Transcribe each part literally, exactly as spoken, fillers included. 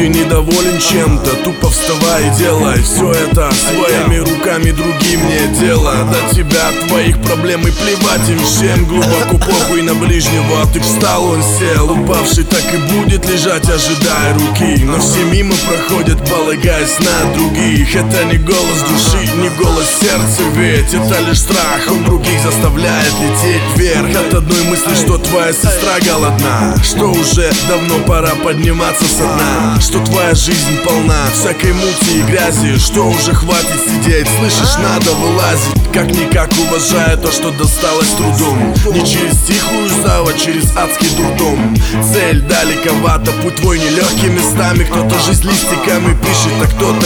ты недоволен чем-то, тупо вставай и делай все это своими руками, другим не дело. До тебя, твоих проблем и плевать им всем. Глубоко похуй на ближнего, ты встал, он сел. Упавший так и будет лежать, ожидая руки. Но все мимо проходят, полагаясь на других. Это не голос души, не голос сердца, ведь это лишь страх, он других заставляет лететь вверх. От одной мысли, что твоя сестра голодна, что уже давно пора подниматься со дна, что твоя жизнь полна всякой мути и грязи, что уже хватит сидеть, слышишь, надо вылазить. Как-никак уважая то, что досталось трудом, не через тихую заводь, через адский дурдом. Цель далековата, путь твой нелегкий местами. Кто-то жизнь листиками пишет, а кто-то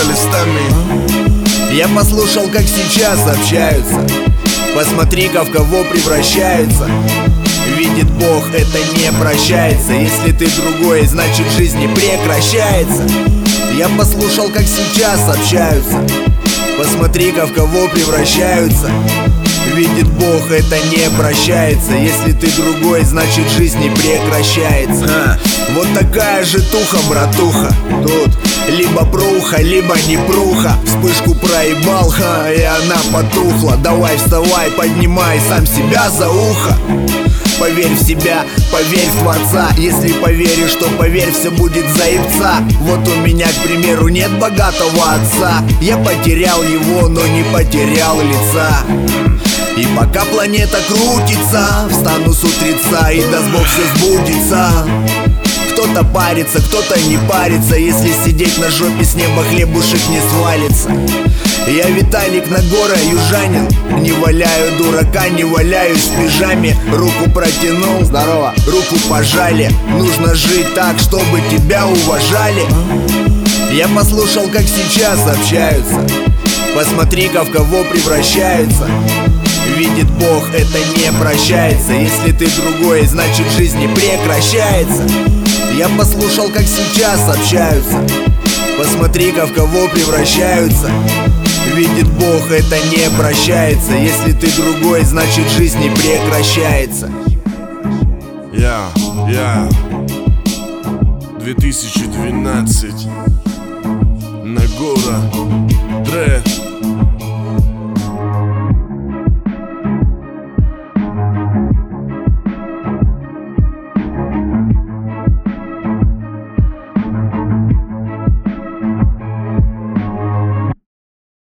листами. Я послушал, как сейчас общаются. Посмотри-ка, в кого превращаются. Видит Бог, это не прощается. Если ты другой, значит жизнь не прекращается. Я послушал, как сейчас общаются. Посмотри-ка, в кого превращаются. Видит Бог, это не прощается. Если ты другой, значит жизнь не прекращается. а, Вот такая же туха, братуха. Тут либо пруха, либо не пруха. Вспышку проебал, ха, и она потухла. Давай вставай, поднимай сам себя за ухо. Поверь в себя, поверь в Творца. Если поверишь, то поверь, все будет заебца. Вот у меня, к примеру, нет богатого отца. Я потерял его, но не потерял лица. И пока планета крутится, встану с утреца, и даст Бог все сбудется. Кто-то парится, кто-то не парится. Если сидеть на жопе, с неба хлебушек не свалится. Я Виталик Нагора, южанин. Не валяю дурака, не валяюсь в пижаме. Руку протянул, здорово, руку пожали. Нужно жить так, чтобы тебя уважали. Я послушал, как сейчас общаются. Посмотри-ка, в кого превращаются. Видит Бог, это не прощается. Если ты другой, значит жизнь не прекращается. Я послушал, как сейчас общаются. Посмотри-ка, в кого превращаются. Видит Бог, это не прощается. Если ты другой, значит жизнь не прекращается. Я, я две тысячи двенадцать Нагора, Дре.